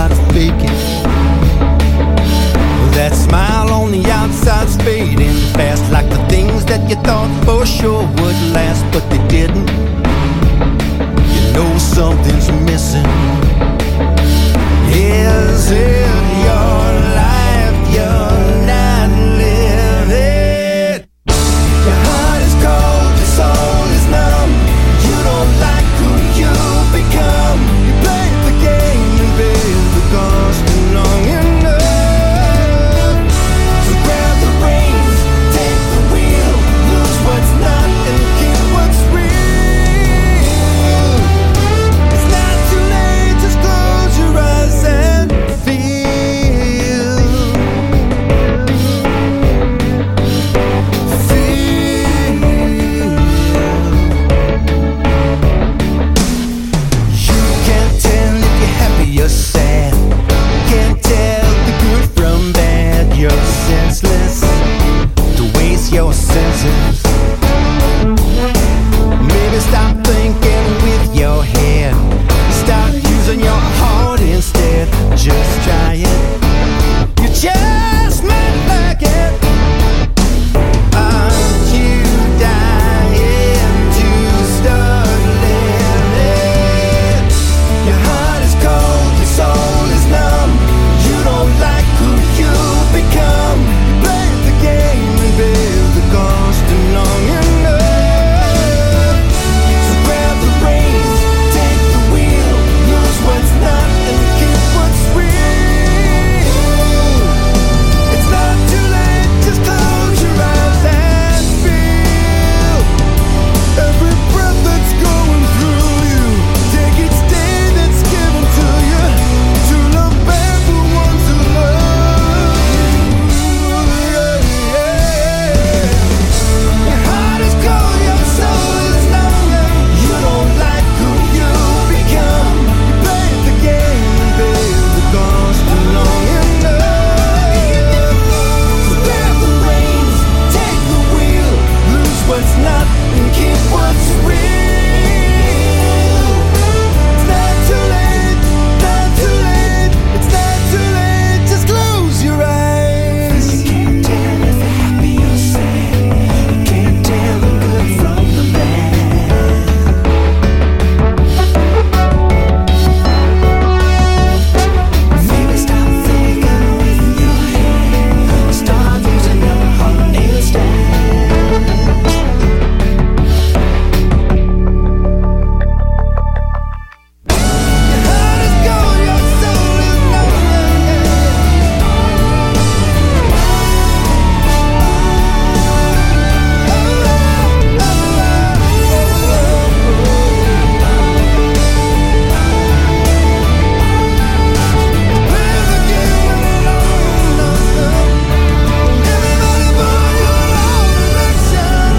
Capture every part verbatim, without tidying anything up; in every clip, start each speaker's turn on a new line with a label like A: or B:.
A: how to fake it. That smile on the outside's fading fast, like the things that you thought for sure would last, but they didn't. You know something's missing. Is it your life you're not living? Your heart is cold, your soul is numb. You don't like who you become. You play the game and bear the cost too long enough. So grab the reins, take the wheel, lose what's not and keep what's real. It's not too late, just close your eyes and feel. Feel. You can't tell if you're happy or sad. Can't tell the good from bad. You're senseless to waste your senses. Maybe stop thinking with your head. Start using your heart instead. Just try it. You just might like it. Aren't you dying to start living? Your heart is cold, your soul is numb. You don't like who you become. You play the game and bear the cost too long enough. So grab the reins, take the wheel, lose what's not and keep what's real. It's not too late, just close your eyes and feel. Every breath that's going through you, take each day that's given to you, to love back the ones who love you. Yeah, yeah. Your heart is cold, your soul is numb. You don't like who you become. You play the game and pay the cost too long enough. So grab the reins, take the wheel, lose what's not and keep what's real. It's not too late, not too late. It's not too late, just close your eyes. You can't tell if you're happy or sad. You can't tell the good from the bad. Maybe stop thinking with your head. Start using your heart instead. Your heart is cold, your soul is numb. Play the game alone. Everybody for your own election.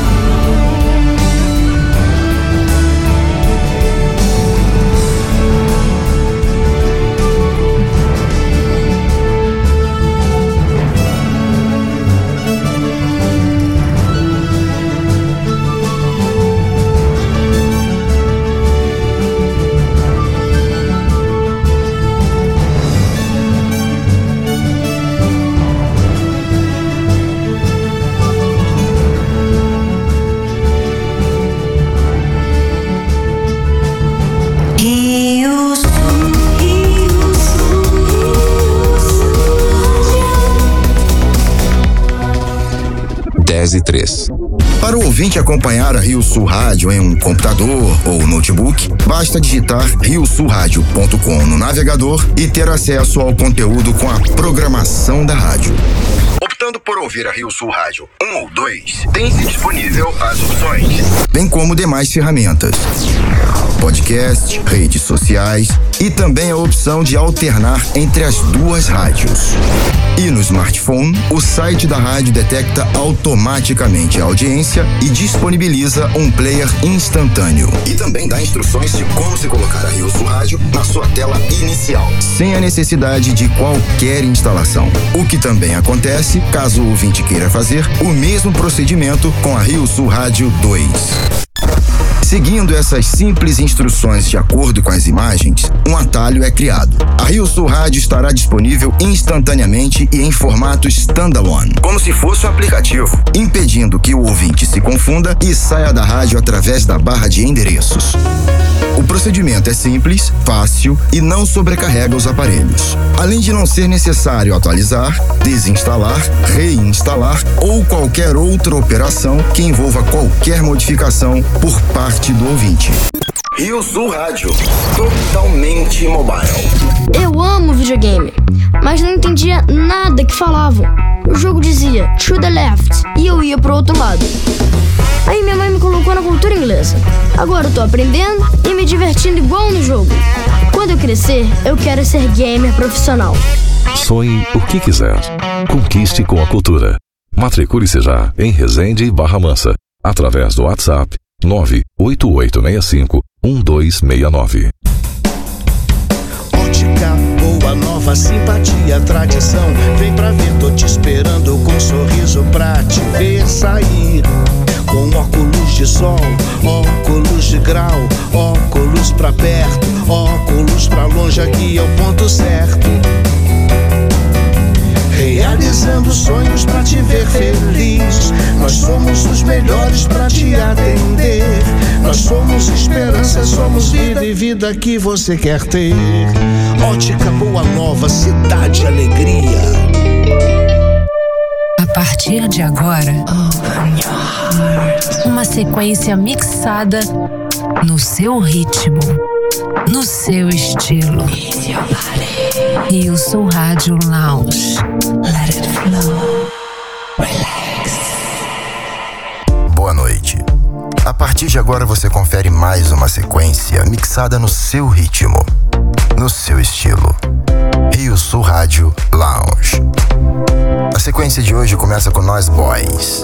B: Rio Sul, Rio Sul,
C: dez e três.
D: Para o ouvinte acompanhar a Rio Sul Rádio em um computador ou notebook, basta digitar rio sul rádio ponto com no navegador e ter acesso ao conteúdo com a programação da rádio. Optando por ouvir a Rio Sul Rádio um ou dois, tem-se disponível as opções, bem como demais ferramentas. Podcast, redes sociais e também a opção de alternar entre as duas rádios. E no smartphone, o site da rádio detecta automaticamente a audiência e disponibiliza um player instantâneo. E também dá instruções de como se colocar a Rio Sul Rádio na sua tela inicial, sem a necessidade de qualquer instalação. O que também acontece caso o ouvinte queira fazer o mesmo procedimento com a Rio Sul Rádio dois. Seguindo essas simples instruções de acordo com as imagens, um atalho é criado. A Rio Sul Rádio estará disponível instantaneamente e em formato standalone, como se fosse um aplicativo, impedindo que o ouvinte se confunda e saia da rádio através da barra de endereços. O procedimento é simples, fácil e não sobrecarrega os aparelhos. Além de não ser necessário atualizar, desinstalar, reinstalar ou qualquer outra operação que envolva qualquer modificação por parte do ouvinte. Rio Sul Rádio, totalmente mobile.
C: Eu amo videogame, mas não entendia nada que falavam. O jogo dizia to the left e eu ia pro outro lado. Aí minha mãe me colocou na cultura inglesa. Agora eu tô aprendendo e me divertindo igual no jogo. Quando eu crescer, eu quero ser gamer profissional.
E: Sonhe o que quiser. Conquiste com a cultura. Matricule-se já em Resende e Barra Mansa, através do WhatsApp nove oito oito seis cinco um dois seis nove.
A: Ótica, boa nova, simpatia, tradição. Vem pra ver, tô te esperando com um sorriso pra te ver sair. Com óculos de sol, óculos de grau, óculos pra perto, óculos pra longe, aqui é o ponto certo. Realizando sonhos pra te ver feliz. Nós somos os melhores pra te atender. Nós somos esperança, somos vida e vida que você quer ter. Ótica Boa Nova, cidade alegria.
F: A partir de agora, uma sequência mixada no seu ritmo, no seu estilo. Rio Sul Rádio Lounge. Let it flow. Relax.
D: Boa noite. A partir de agora você confere mais uma sequência mixada no seu ritmo, no seu estilo. Rio Sul Rádio Lounge. A sequência de hoje começa com Nós Boys.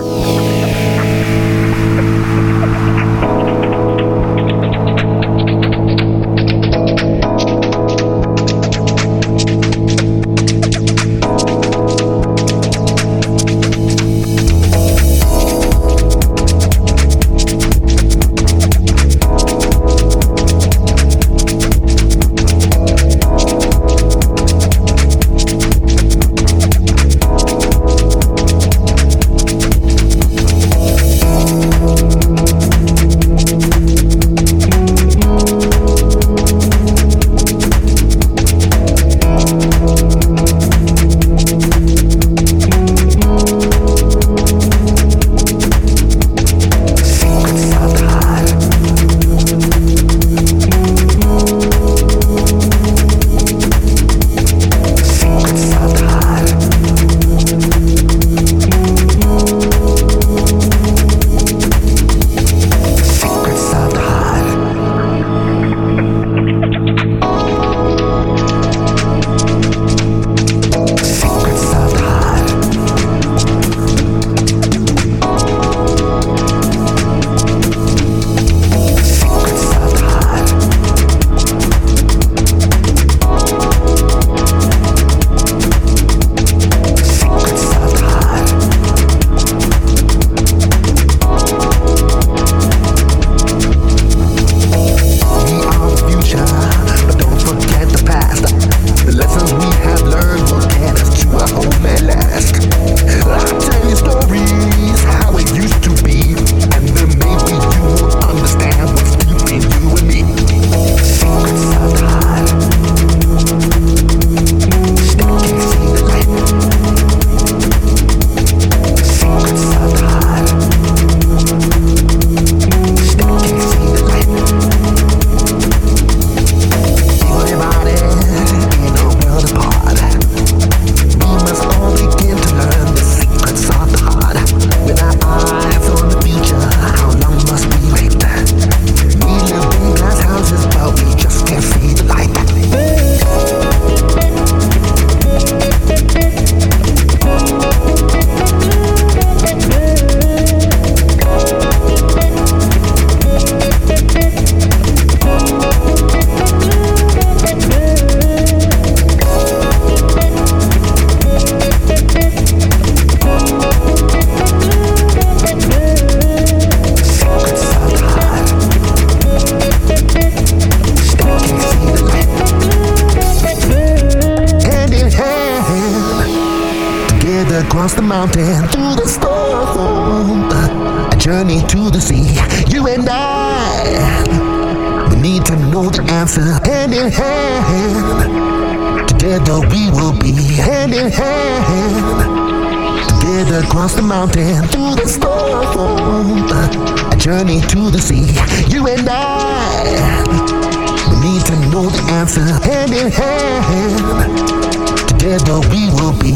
G: the mountain, through the storm, a journey to the sea. You and I, we need to know the answer. Hand in hand, together we will be. Hand in hand, together across the mountain, through the storm, a journey to the sea. You and I, we need to know the answer. Hand in hand, together we will be.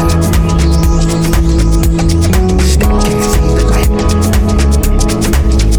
A: Secrets of the heart.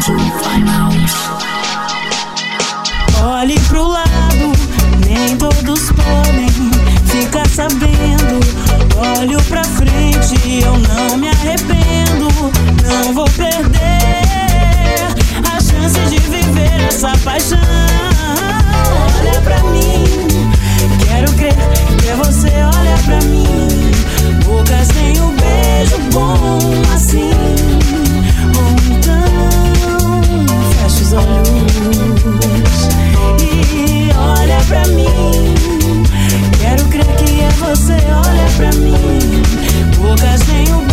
H: Olhe pro lado, nem todos podem ficar sabendo. Olho pra frente, eu não me arrependo. Não vou perder a chance de viver essa paixão. Olha pra mim, quero crer que é você, olha pra mim. Bocas têm um beijo bom assim. Ou então fecha os olhos e olha pra mim. Quero crer que é você, olha pra mim. Bocas têm um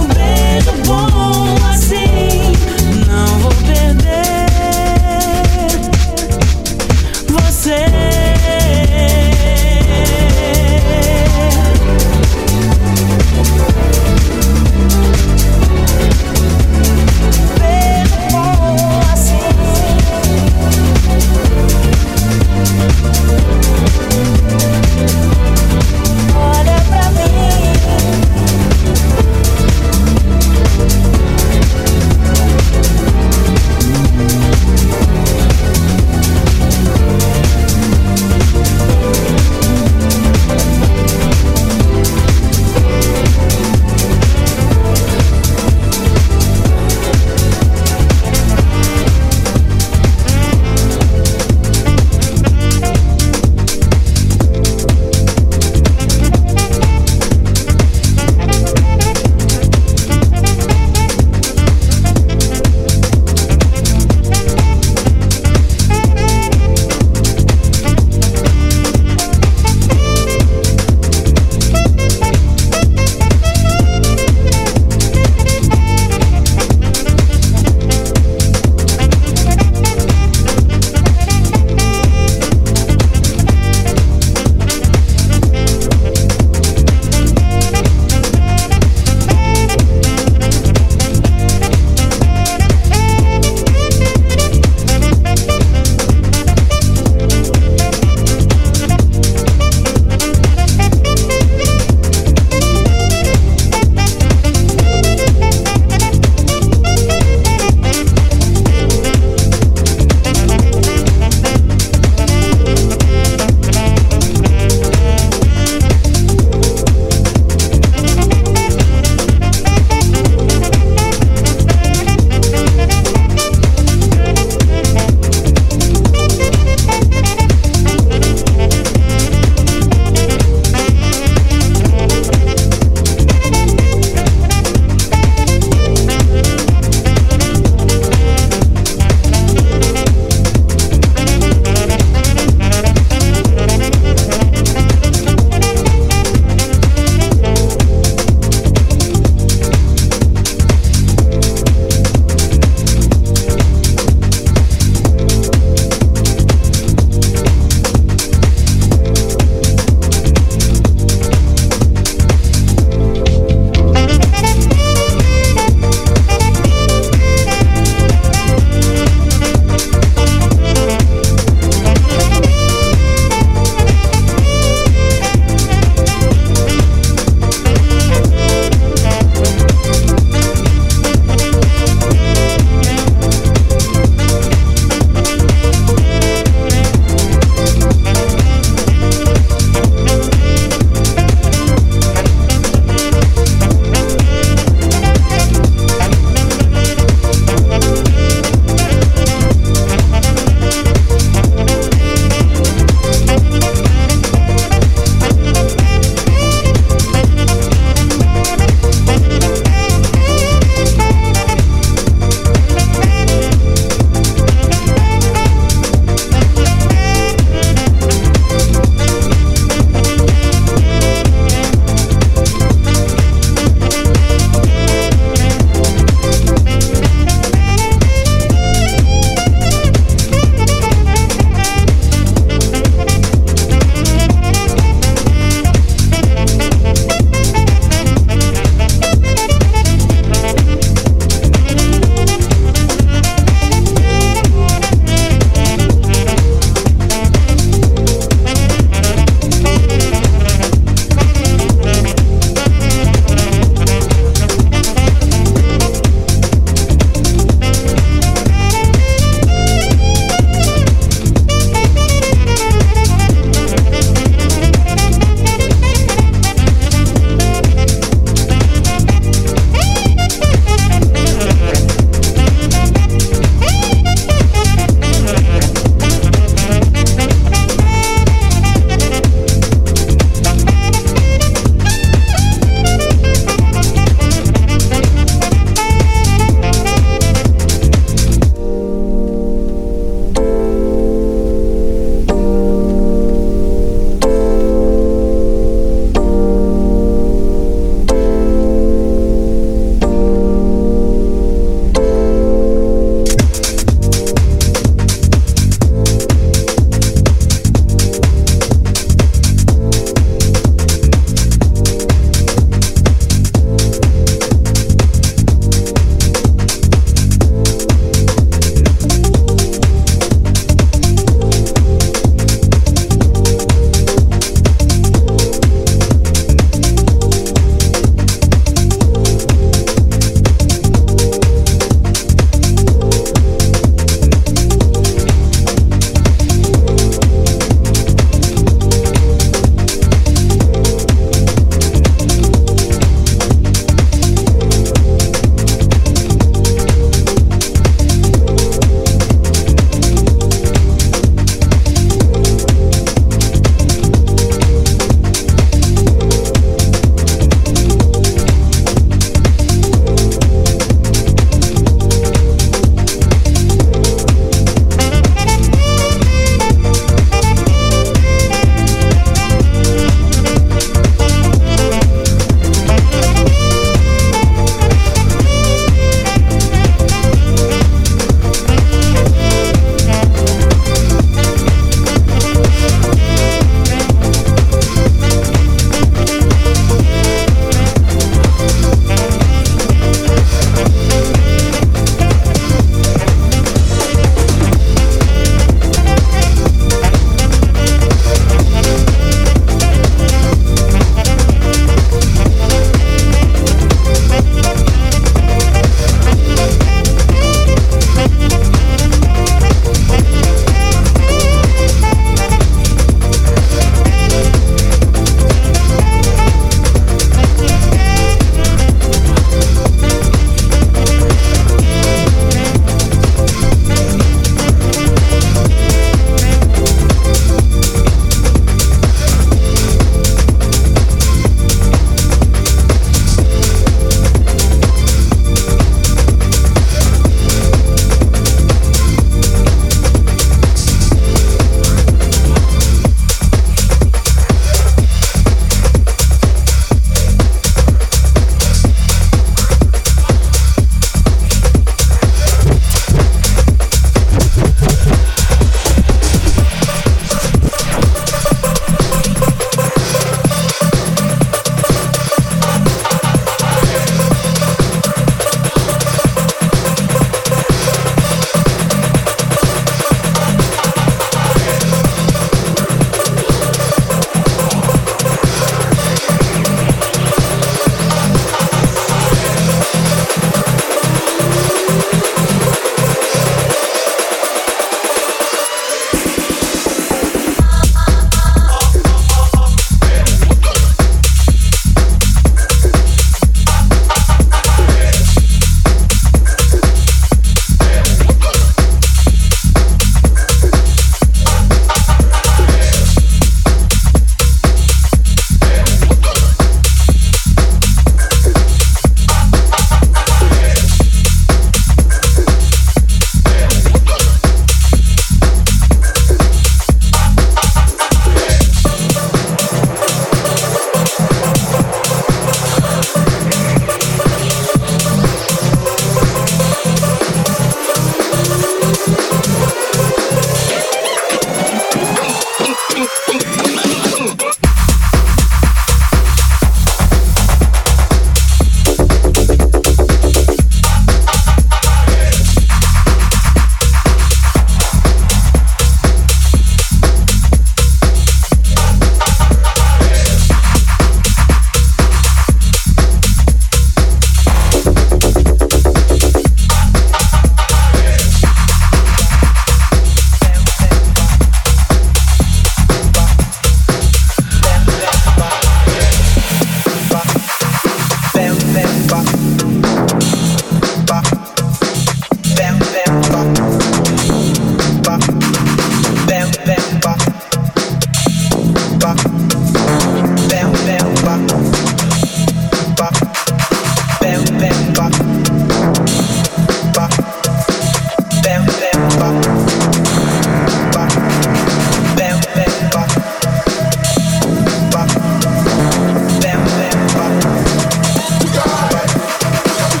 A: Bam, bam, bam.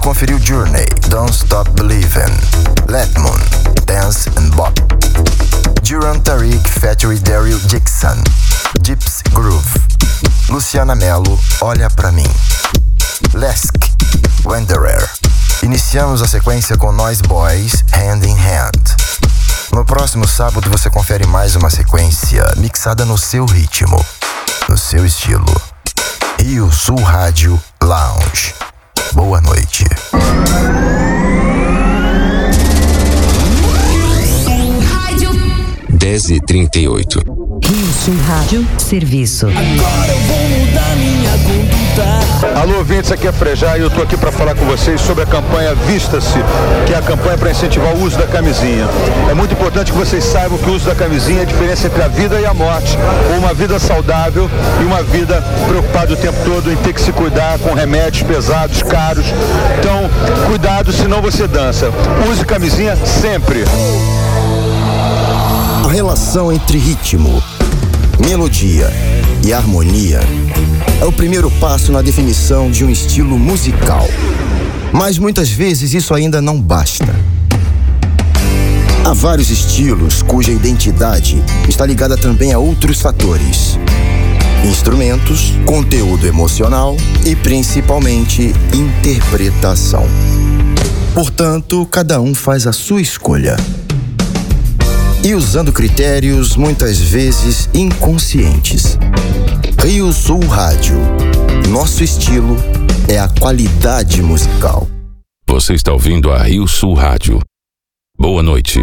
D: conferiu Journey, Don't Stop Believin', Letmoon, Dance and Bop, Duran Tariq featuring Daryl Dixon, Gypsy Groove, Luciana Mello, Olha Pra Mim, Lesk, Wanderer. Iniciamos a sequência com Noise Boys, Hand in Hand. No próximo sábado você confere mais uma sequência mixada no seu ritmo, no seu estilo. Rio Sul Rádio Lounge. Boa noite.
I: dez e trinta e oito.
J: Rio Sul Rádio Serviço.
A: Agora eu vou mudar minha conduta.
K: Alô, ouvintes, aqui é Frejá e eu tô aqui para falar com vocês sobre a campanha Vista-se, que é a campanha para incentivar o uso da camisinha. É muito importante que vocês saibam que o uso da camisinha é a diferença entre a vida e a morte, ou uma vida saudável e uma vida preocupada o tempo todo em ter que se cuidar com remédios pesados, caros. Então, cuidado, senão você dança. Use camisinha sempre.
D: A relação entre ritmo, melodia e harmonia é o primeiro passo na definição de um estilo musical. Mas muitas vezes isso ainda não basta. Há vários estilos cuja identidade está ligada também a outros fatores: instrumentos, conteúdo emocional e principalmente interpretação. Portanto, cada um faz a sua escolha. E usando critérios muitas vezes inconscientes. Rio Sul Rádio. Nosso estilo é a qualidade musical.
E: Você está ouvindo a Rio Sul Rádio. Boa noite.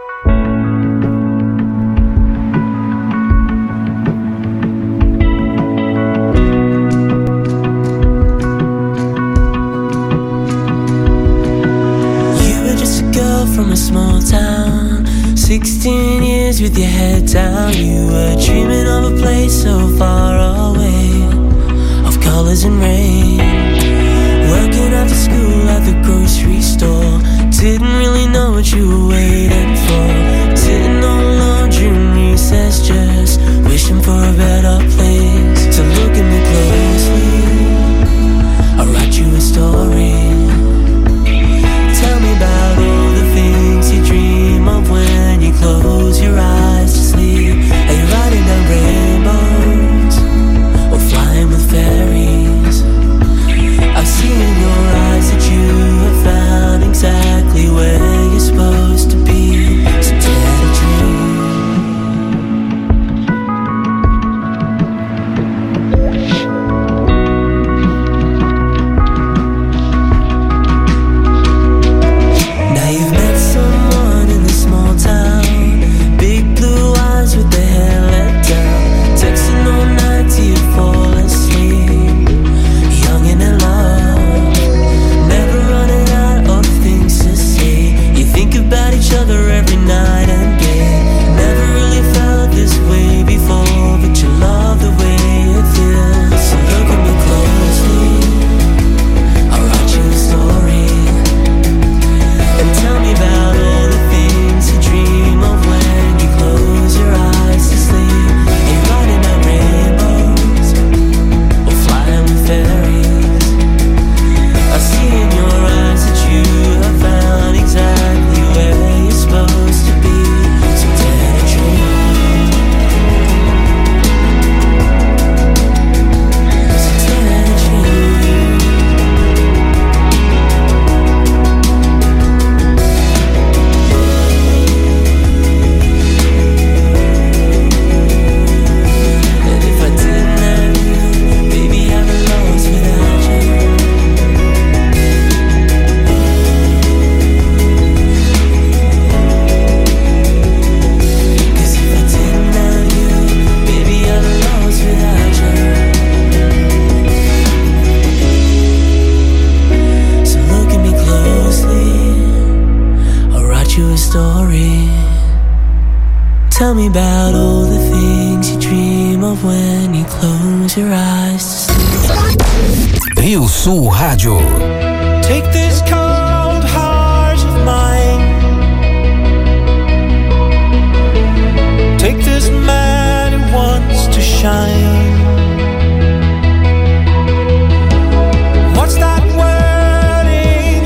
H: You were just a girl from a small town, sixteen years with your head down. You were dreaming of a place so far away, of colors and rain. Working after school at the grocery store, didn't really know what you were waiting for. Sitting on laundry in recess, just wishing for a better place. So look at me closely, I'll write you a story. Tell me about all the things you dream of when you close your eyes to sleep. Are you riding down rainbows or flying with fairies? I see in your eyes that you have found exactly where you're supposed to be. So dare to dream. Now you've met someone in this small town, big blue eyes with their hair let down, texting all night till you fall asleep, young and in love, never running out of things to say. You think about each other every night and day. Never really felt this way before, but you love the way it feels. So look at me closely, I'll write you a story. And tell me about all the things you dream of when you close your eyes to sleep. Are you riding down rainbows or flying with fairies? I see in your eyes that you have found exactly where you're supposed to be. So dare to dream. So dare to dream. And if I didn't have you, baby, I'd be lost without you. Cause if I didn't have you, baby, I'd be lost without you. So look at me closely, I'll write you a story. Tell me about all the things you dream of when you close your eyes to sleep.
I: Rio Sul Rádio.
A: Take this cold heart of mine, take this man who wants to shine. What's that word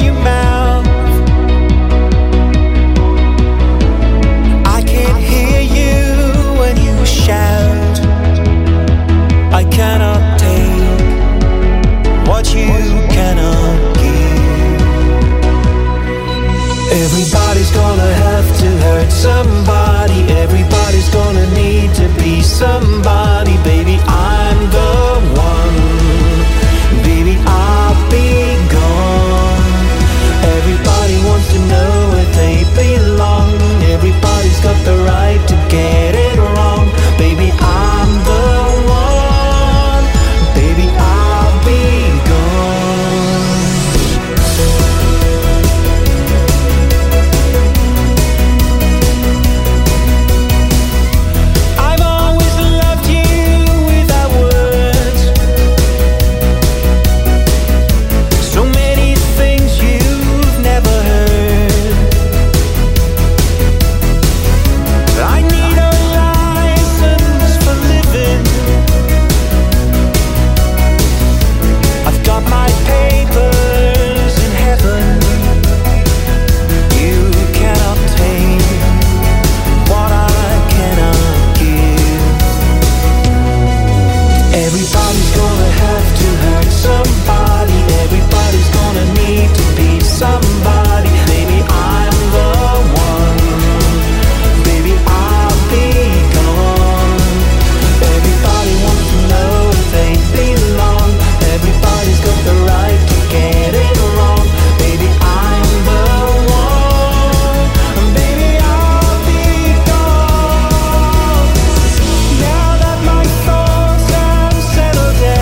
A: somebody.